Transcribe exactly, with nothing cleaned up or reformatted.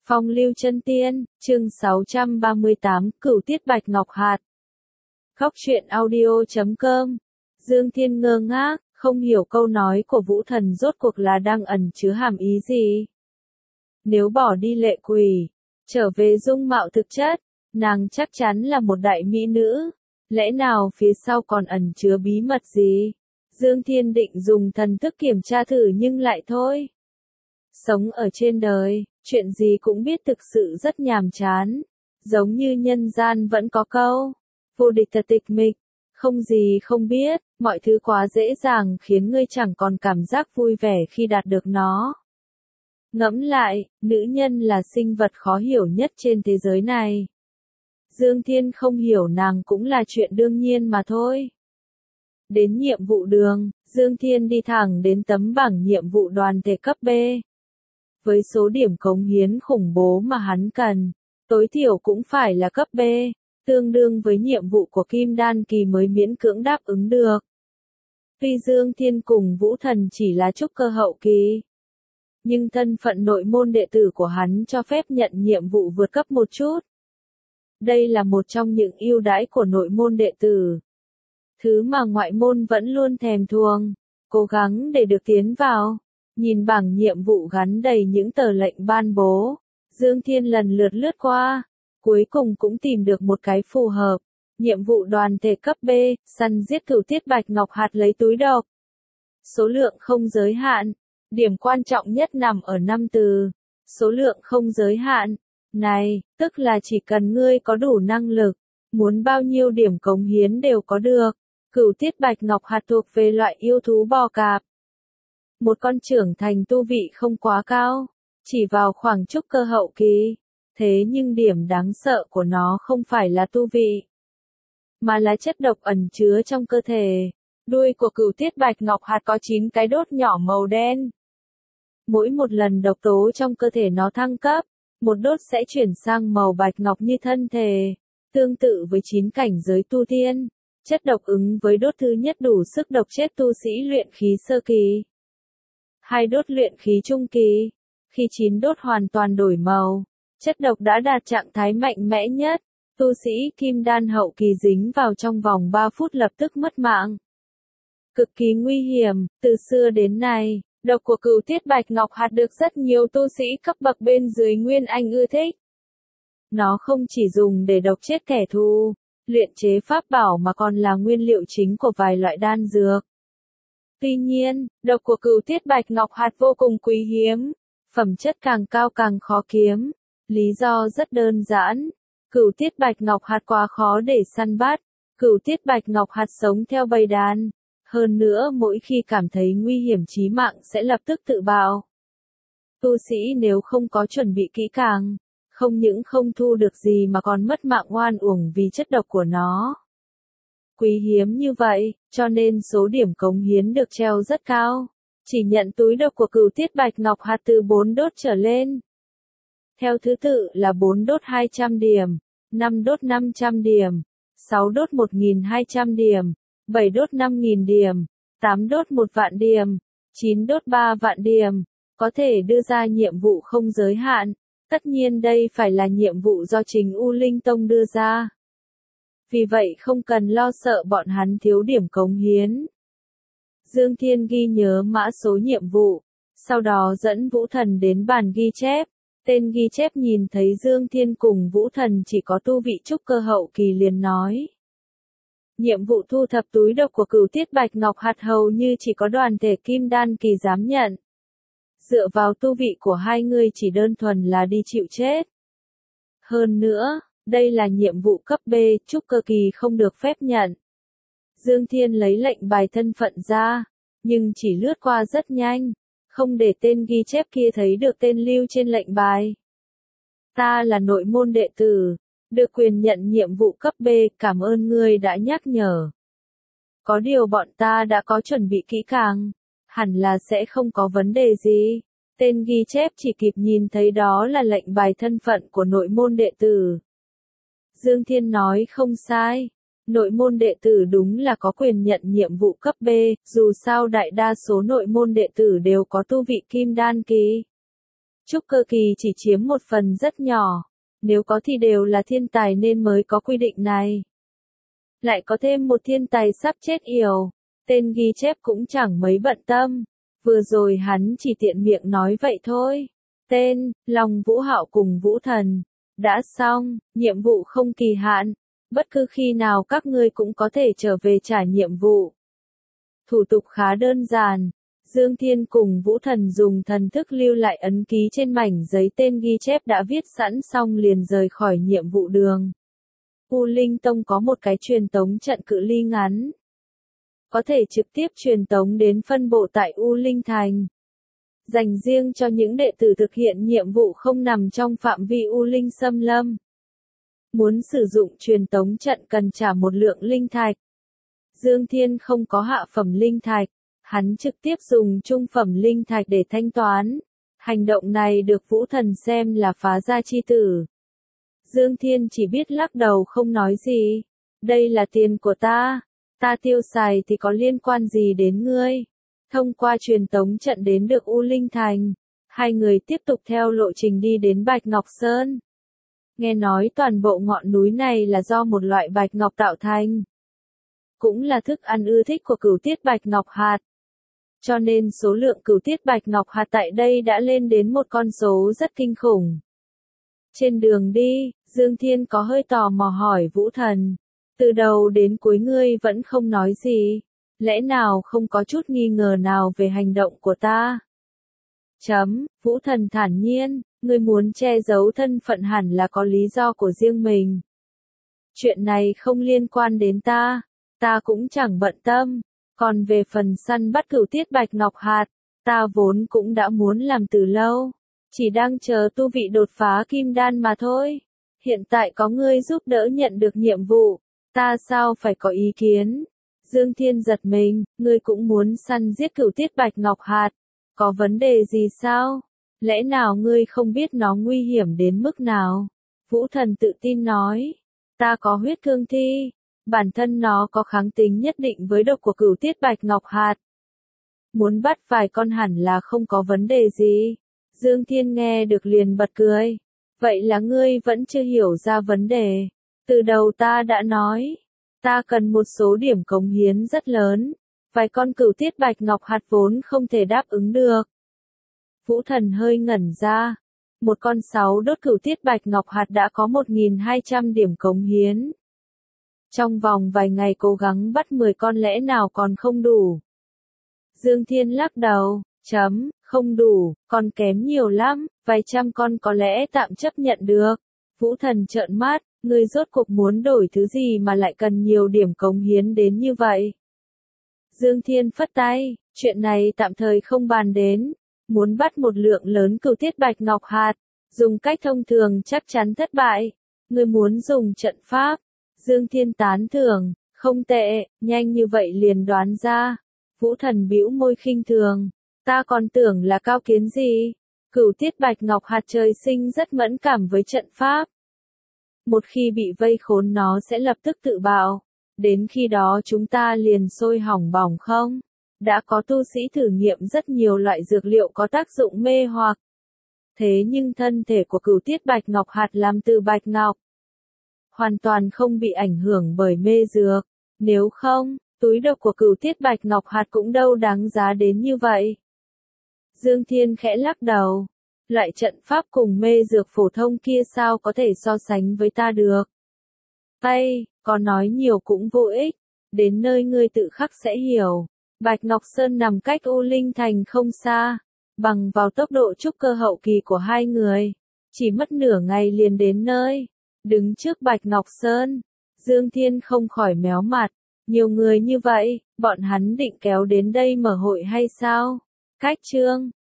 Phong lưu chân tiên, chương sáu trăm ba mươi tám, Cửu tiết bạch ngọc hạt. Khóc chuyện audio chấm com. Dương Thiên ngơ ngác, không hiểu câu nói của Vũ Thần rốt cuộc là đang ẩn chứa hàm ý gì. Nếu bỏ đi lệ quỷ, trở về dung mạo thực chất, nàng chắc chắn là một đại mỹ nữ. Lẽ nào phía sau còn ẩn chứa bí mật gì? Dương Thiên định dùng thần thức kiểm tra thử nhưng lại thôi. Sống ở trên đời, chuyện gì cũng biết thực sự rất nhàm chán. Giống như nhân gian vẫn có câu, vô địch thật tịch mịch, không gì không biết, mọi thứ quá dễ dàng khiến ngươi chẳng còn cảm giác vui vẻ khi đạt được nó. Ngẫm lại, nữ nhân là sinh vật khó hiểu nhất trên thế giới này. Dương Thiên không hiểu nàng cũng là chuyện đương nhiên mà thôi. Đến nhiệm vụ đường, Dương Thiên đi thẳng đến tấm bảng nhiệm vụ đoàn thể cấp B. Với số điểm cống hiến khủng bố mà hắn cần, tối thiểu cũng phải là cấp B, tương đương với nhiệm vụ của Kim Đan kỳ mới miễn cưỡng đáp ứng được. Tuy Dương Thiên cùng Vũ Thần chỉ là trúc cơ hậu kỳ, nhưng thân phận nội môn đệ tử của hắn cho phép nhận nhiệm vụ vượt cấp một chút. Đây là một trong những ưu đãi của nội môn đệ tử. Thứ mà ngoại môn vẫn luôn thèm thuồng, cố gắng để được tiến vào. Nhìn bảng nhiệm vụ gắn đầy những tờ lệnh ban bố, Dương Thiên lần lượt lướt qua, cuối cùng cũng tìm được một cái phù hợp. Nhiệm vụ đoàn thể cấp B, săn giết cửu tiết bạch ngọc hạt lấy túi độc. Số lượng không giới hạn, điểm quan trọng nhất nằm ở năm từ. Số lượng không giới hạn, này, tức là chỉ cần ngươi có đủ năng lực, muốn bao nhiêu điểm cống hiến đều có được. Cửu tiết bạch ngọc hạt thuộc về loại yêu thú bò cạp. Một con trưởng thành tu vị không quá cao, chỉ vào khoảng trúc cơ hậu kỳ. Thế nhưng điểm đáng sợ của nó không phải là tu vị, mà là chất độc ẩn chứa trong cơ thể. Đuôi của cửu tiết bạch ngọc hạt có chín cái đốt nhỏ màu đen. Mỗi một lần độc tố trong cơ thể nó thăng cấp, một đốt sẽ chuyển sang màu bạch ngọc như thân thể. Tương tự với chín cảnh giới tu tiên, chất độc ứng với đốt thứ nhất đủ sức độc chết tu sĩ luyện khí sơ kỳ. Hai đốt luyện khí trung kỳ, khi chín đốt hoàn toàn đổi màu, chất độc đã đạt trạng thái mạnh mẽ nhất, tu sĩ kim đan hậu kỳ dính vào trong vòng ba phút lập tức mất mạng. Cực kỳ nguy hiểm, từ xưa đến nay, độc của cửu tiết bạch ngọc hạt được rất nhiều tu sĩ cấp bậc bên dưới Nguyên Anh ưa thích. Nó không chỉ dùng để độc chết kẻ thù, luyện chế pháp bảo mà còn là nguyên liệu chính của vài loại đan dược. Tuy nhiên, độc của cửu tiết bạch ngọc hạt vô cùng quý hiếm, phẩm chất càng cao càng khó kiếm. Lý do rất đơn giản, cửu tiết bạch ngọc hạt quá khó để săn bắt, cửu tiết bạch ngọc hạt sống theo bầy đàn. Hơn nữa mỗi khi cảm thấy nguy hiểm chí mạng sẽ lập tức tự bạo. Tu sĩ nếu không có chuẩn bị kỹ càng, không những không thu được gì mà còn mất mạng oan uổng vì chất độc của nó. Quý hiếm như vậy, cho nên số điểm cống hiến được treo rất cao. Chỉ nhận túi độc của cửu tiết bạch ngọc hạt từ bốn đốt trở lên. Theo thứ tự là bốn đốt hai trăm điểm, năm đốt năm trăm điểm, sáu đốt một nghìn hai trăm điểm, bảy đốt năm nghìn điểm, tám đốt một vạn điểm, chín đốt ba vạn điểm. Có thể đưa ra nhiệm vụ không giới hạn. Tất nhiên đây phải là nhiệm vụ do Trình U Linh Tông đưa ra. Vì vậy không cần lo sợ bọn hắn thiếu điểm cống hiến. Dương Thiên ghi nhớ mã số nhiệm vụ, sau đó dẫn Vũ Thần đến bàn ghi chép. Tên ghi chép nhìn thấy Dương Thiên cùng Vũ Thần chỉ có tu vị trúc cơ hậu kỳ liền nói. Nhiệm vụ thu thập túi độc của cửu tiết bạch ngọc hạt hầu như chỉ có đoàn thể kim đan kỳ dám nhận. Dựa vào tu vị của hai người chỉ đơn thuần là đi chịu chết. Hơn nữa, đây là nhiệm vụ cấp B, trúc cơ kỳ không được phép nhận. Dương Thiên lấy lệnh bài thân phận ra, nhưng chỉ lướt qua rất nhanh, không để tên ghi chép kia thấy được tên lưu trên lệnh bài. Ta là nội môn đệ tử, được quyền nhận nhiệm vụ cấp B, cảm ơn ngươi đã nhắc nhở. Có điều bọn ta đã có chuẩn bị kỹ càng, hẳn là sẽ không có vấn đề gì. Tên ghi chép chỉ kịp nhìn thấy đó là lệnh bài thân phận của nội môn đệ tử. Dương Thiên nói không sai, nội môn đệ tử đúng là có quyền nhận nhiệm vụ cấp B, dù sao đại đa số nội môn đệ tử đều có tu vị kim đan kỳ. Trúc cơ kỳ chỉ chiếm một phần rất nhỏ, nếu có thì đều là thiên tài nên mới có quy định này. Lại có thêm một thiên tài sắp chết yểu, tên ghi chép cũng chẳng mấy bận tâm, vừa rồi hắn chỉ tiện miệng nói vậy thôi. Tên, Long Vũ Hạo cùng Vũ Thần. Đã xong, nhiệm vụ không kỳ hạn, bất cứ khi nào các ngươi cũng có thể trở về trả nhiệm vụ. Thủ tục khá đơn giản, Dương Thiên cùng Vũ Thần dùng thần thức lưu lại ấn ký trên mảnh giấy tên ghi chép đã viết sẵn xong liền rời khỏi nhiệm vụ đường. U Linh Tông có một cái truyền tống trận cự ly ngắn, có thể trực tiếp truyền tống đến phân bộ tại U Linh Thành. Dành riêng cho những đệ tử thực hiện nhiệm vụ không nằm trong phạm vi U Linh Xâm Lâm. Muốn sử dụng truyền tống trận cần trả một lượng linh thạch. Dương Thiên không có hạ phẩm linh thạch, hắn trực tiếp dùng trung phẩm linh thạch để thanh toán. Hành động này được Vũ Thần xem là phá gia chi tử. Dương Thiên chỉ biết lắc đầu không nói gì. Đây là tiền của ta, ta tiêu xài thì có liên quan gì đến ngươi? Thông qua truyền tống trận đến được U Linh Thành, hai người tiếp tục theo lộ trình đi đến Bạch Ngọc Sơn. Nghe nói toàn bộ ngọn núi này là do một loại bạch ngọc tạo thành. Cũng là thức ăn ưa thích của cửu tiết bạch ngọc hạt. Cho nên số lượng cửu tiết bạch ngọc hạt tại đây đã lên đến một con số rất kinh khủng. Trên đường đi, Dương Thiên có hơi tò mò hỏi Vũ Thần. Từ đầu đến cuối ngươi vẫn không nói gì. Lẽ nào không có chút nghi ngờ nào về hành động của ta? Chấm, Vũ Thần thản nhiên, ngươi muốn che giấu thân phận hẳn là có lý do của riêng mình. Chuyện này không liên quan đến ta, ta cũng chẳng bận tâm. Còn về phần săn bắt cửu tiết bạch ngọc hạt, ta vốn cũng đã muốn làm từ lâu. Chỉ đang chờ tu vị đột phá kim đan mà thôi. Hiện tại có ngươi giúp đỡ nhận được nhiệm vụ, ta sao phải có ý kiến? Dương Thiên giật mình, ngươi cũng muốn săn giết cửu tiết bạch ngọc hạt. Có vấn đề gì sao? Lẽ nào ngươi không biết nó nguy hiểm đến mức nào? Vũ Thần tự tin nói. Ta có huyết cương thi. Bản thân nó có kháng tính nhất định với độc của cửu tiết bạch ngọc hạt. Muốn bắt vài con hẳn là không có vấn đề gì. Dương Thiên nghe được liền bật cười. Vậy là ngươi vẫn chưa hiểu ra vấn đề. Từ đầu ta đã nói. Ta cần một số điểm cống hiến rất lớn. Vài con cửu tiết bạch ngọc hạt vốn không thể đáp ứng được. Vũ Thần hơi ngẩn ra. Một con sáu đốt cửu tiết bạch ngọc hạt đã có một nghìn hai trăm điểm cống hiến. Trong vòng vài ngày cố gắng bắt mười con lẽ nào còn không đủ. Dương Thiên lắc đầu, chấm, không đủ, còn kém nhiều lắm, vài trăm con có lẽ tạm chấp nhận được. Vũ Thần trợn mắt, ngươi rốt cuộc muốn đổi thứ gì mà lại cần nhiều điểm cống hiến đến như vậy? Dương Thiên phất tay, chuyện này tạm thời không bàn đến. Muốn bắt một lượng lớn cửu tiết bạch ngọc hạt, dùng cách thông thường chắc chắn thất bại. Ngươi muốn dùng trận pháp. Dương Thiên tán thưởng, không tệ, nhanh như vậy liền đoán ra. Vũ Thần bĩu môi khinh thường, ta còn tưởng là cao kiến gì. Cửu tiết bạch ngọc hạt trời sinh rất mẫn cảm với trận pháp. Một khi bị vây khốn nó sẽ lập tức tự bạo. Đến khi đó chúng ta liền sôi hỏng bỏng không? Đã có tu sĩ thử nghiệm rất nhiều loại dược liệu có tác dụng mê hoặc. Thế nhưng thân thể của cửu tiết bạch ngọc hạt làm từ bạch ngọc. Hoàn toàn không bị ảnh hưởng bởi mê dược. Nếu không, túi độc của cửu tiết bạch ngọc hạt cũng đâu đáng giá đến như vậy. Dương Thiên khẽ lắc đầu. Loại trận pháp cùng mê dược phổ thông kia sao có thể so sánh với ta được. Tây, có nói nhiều cũng vô ích. Đến nơi ngươi tự khắc sẽ hiểu. Bạch Ngọc Sơn nằm cách U Linh Thành không xa. Bằng vào tốc độ trúc cơ hậu kỳ của hai người. Chỉ mất nửa ngày liền đến nơi. Đứng trước Bạch Ngọc Sơn. Dương Thiên không khỏi méo mặt. Nhiều người như vậy, bọn hắn định kéo đến đây mở hội hay sao? Cách chương